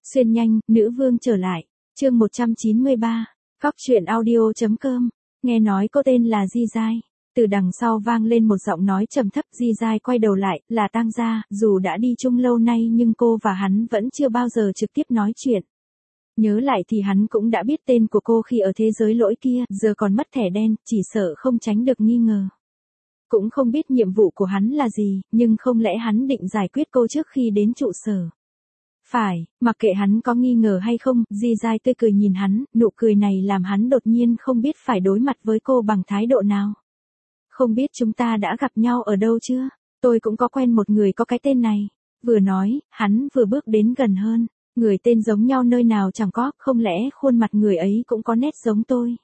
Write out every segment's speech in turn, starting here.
Xuyên nhanh, nữ vương trở lại. Chương 193. Cóc truyện audio.com. Nghe nói cô tên là Di Giai. Từ đằng sau vang lên một giọng nói trầm thấp. Di Giai quay đầu lại, là Tang Gia. Dù đã đi chung lâu nay nhưng cô và hắn vẫn chưa bao giờ trực tiếp nói chuyện. Nhớ lại thì hắn cũng đã biết tên của cô khi ở thế giới lỗi kia, giờ còn mất thẻ đen, chỉ sợ không tránh được nghi ngờ. Cũng không biết nhiệm vụ của hắn là gì, nhưng không lẽ hắn định giải quyết cô trước khi đến trụ sở. Phải, mặc kệ hắn có nghi ngờ hay không, Di Giai tươi cười nhìn hắn, nụ cười này làm hắn đột nhiên không biết phải đối mặt với cô bằng thái độ nào. Không biết chúng ta đã gặp nhau ở đâu chưa? Tôi cũng có quen một người có cái tên này. Vừa nói, hắn vừa bước đến gần hơn. Người tên giống nhau nơi nào chẳng có, không lẽ khuôn mặt người ấy cũng có nét giống tôi?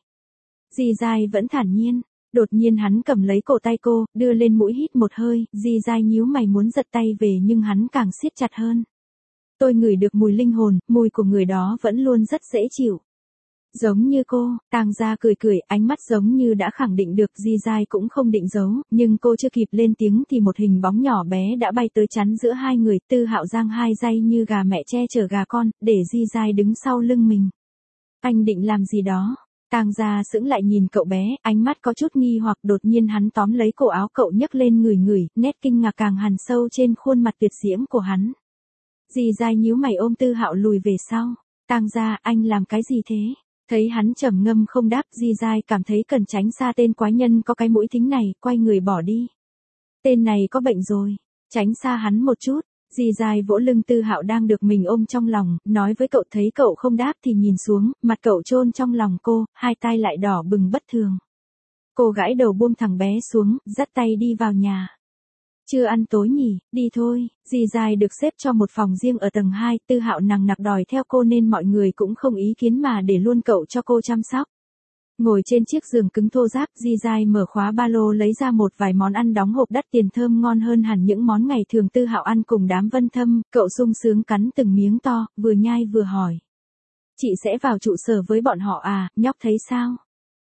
Di Giai vẫn thản nhiên. Đột nhiên hắn cầm lấy cổ tay cô, đưa lên mũi hít một hơi, Di Giai nhíu mày muốn giật tay về nhưng hắn càng siết chặt hơn. Tôi ngửi được mùi linh hồn, mùi của người đó vẫn luôn rất dễ chịu. Giống như cô, Tang Gia cười cười, ánh mắt giống như đã khẳng định được. Di Giai cũng không định giấu, nhưng cô chưa kịp lên tiếng thì một hình bóng nhỏ bé đã bay tới chắn giữa hai người. Tư Hạo giang hai dây như gà mẹ che chở gà con, để Di Giai đứng sau lưng mình. Anh định làm gì đó? Tang Gia sững lại nhìn cậu bé, ánh mắt có chút nghi hoặc. Đột nhiên hắn tóm lấy cổ áo cậu nhấc lên ngửi, nét kinh ngạc càng hằn sâu trên khuôn mặt tuyệt diễm của hắn. Di Giai nhíu mày ôm Tư Hạo lùi về sau. Tang Gia, anh làm cái gì thế? Thấy hắn trầm ngâm không đáp, Di Giai cảm thấy cần tránh xa tên quái nhân có cái mũi thính này, quay người bỏ đi. Tên này có bệnh rồi, tránh xa hắn một chút. Di Giai vỗ lưng Tư Hạo đang được mình ôm trong lòng, nói với cậu. Thấy cậu không đáp thì nhìn xuống, mặt cậu chôn trong lòng cô, hai tay lại đỏ bừng bất thường. Cô gãi đầu buông thằng bé xuống, dắt tay đi vào nhà. Chưa ăn tối nhỉ, đi thôi. Di Giai được xếp cho một phòng riêng ở tầng 2, Tư Hạo nằng nặc đòi theo cô nên mọi người cũng không ý kiến mà để luôn cậu cho cô chăm sóc. Ngồi trên chiếc giường cứng thô ráp, Di Giai mở khóa ba lô lấy ra một vài món ăn đóng hộp đắt tiền thơm ngon hơn hẳn những món ngày thường Tư Hạo ăn cùng đám Vân Thâm. Cậu sung sướng cắn từng miếng to, vừa nhai vừa hỏi. Chị sẽ vào trụ sở với bọn họ à, nhóc thấy sao?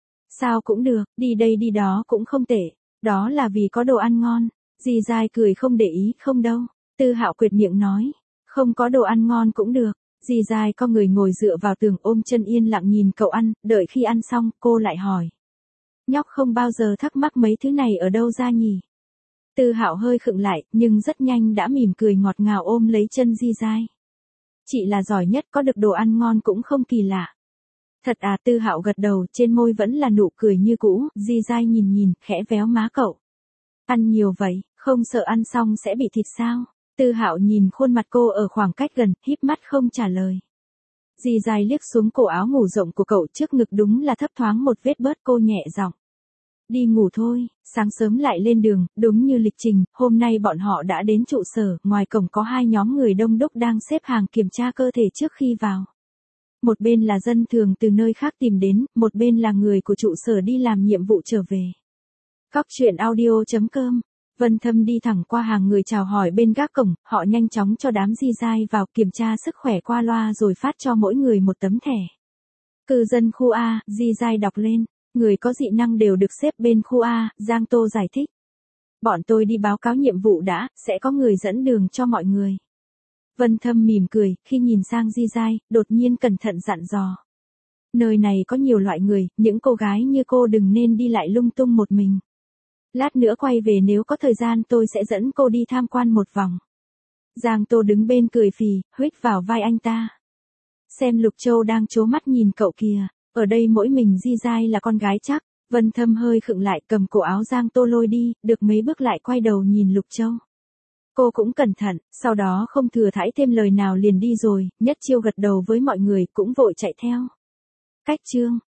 Sao cũng được, đi đây đi đó cũng không tệ. Đó là vì có đồ ăn ngon. Di Giai cười không để ý. Không đâu. Tư Hạo quệt miệng nói. Không có đồ ăn ngon cũng được. Di Giai có người ngồi dựa vào tường ôm chân yên lặng nhìn cậu ăn, đợi khi ăn xong, cô lại hỏi. Nhóc không bao giờ thắc mắc mấy thứ này ở đâu ra nhỉ? Tư Hạo hơi khựng lại, nhưng rất nhanh đã mỉm cười ngọt ngào ôm lấy chân Di Giai. Chị là giỏi nhất, có được đồ ăn ngon cũng không kỳ lạ. Thật à? Tư Hạo gật đầu, trên môi vẫn là nụ cười như cũ. Di Giai nhìn, khẽ véo má cậu. Ăn nhiều vậy, không sợ ăn xong sẽ bị thịt sao? Tư Hạo nhìn khuôn mặt cô ở khoảng cách gần, híp mắt không trả lời. Di Giai liếc xuống cổ áo ngủ rộng của cậu, trước ngực đúng là thấp thoáng một vết bớt. Cô nhẹ giọng. Đi ngủ thôi, sáng sớm lại lên đường. Đúng như lịch trình, hôm nay bọn họ đã đến trụ sở. Ngoài cổng có hai nhóm người đông đúc đang xếp hàng kiểm tra cơ thể trước khi vào. Một bên là dân thường từ nơi khác tìm đến, một bên là người của trụ sở đi làm nhiệm vụ trở về. Cóc truyện audio.com. Vân Thâm đi thẳng qua hàng người chào hỏi bên gác cổng, họ nhanh chóng cho đám Di Giai vào kiểm tra sức khỏe qua loa rồi phát cho mỗi người một tấm thẻ. Cư dân khu A, Di Giai đọc lên, người có dị năng đều được xếp bên khu A, Giang Tô giải thích. Bọn tôi đi báo cáo nhiệm vụ đã, sẽ có người dẫn đường cho mọi người. Vân Thâm mỉm cười, khi nhìn sang Di Giai, đột nhiên cẩn thận dặn dò. Nơi này có nhiều loại người, những cô gái như cô đừng nên đi lại lung tung một mình. Lát nữa quay về nếu có thời gian tôi sẽ dẫn cô đi tham quan một vòng. Giang Tô đứng bên cười phì, huých vào vai anh ta. Xem Lục Châu đang trố mắt nhìn cậu kìa, ở đây mỗi mình Di Giai là con gái chắc. Vân Thâm hơi khựng lại, cầm cổ áo Giang Tô lôi đi, được mấy bước lại quay đầu nhìn Lục Châu. Cô cũng cẩn thận, sau đó không thừa thãi thêm lời nào liền đi rồi, nhất chiêu gật đầu với mọi người cũng vội chạy theo. Cách chương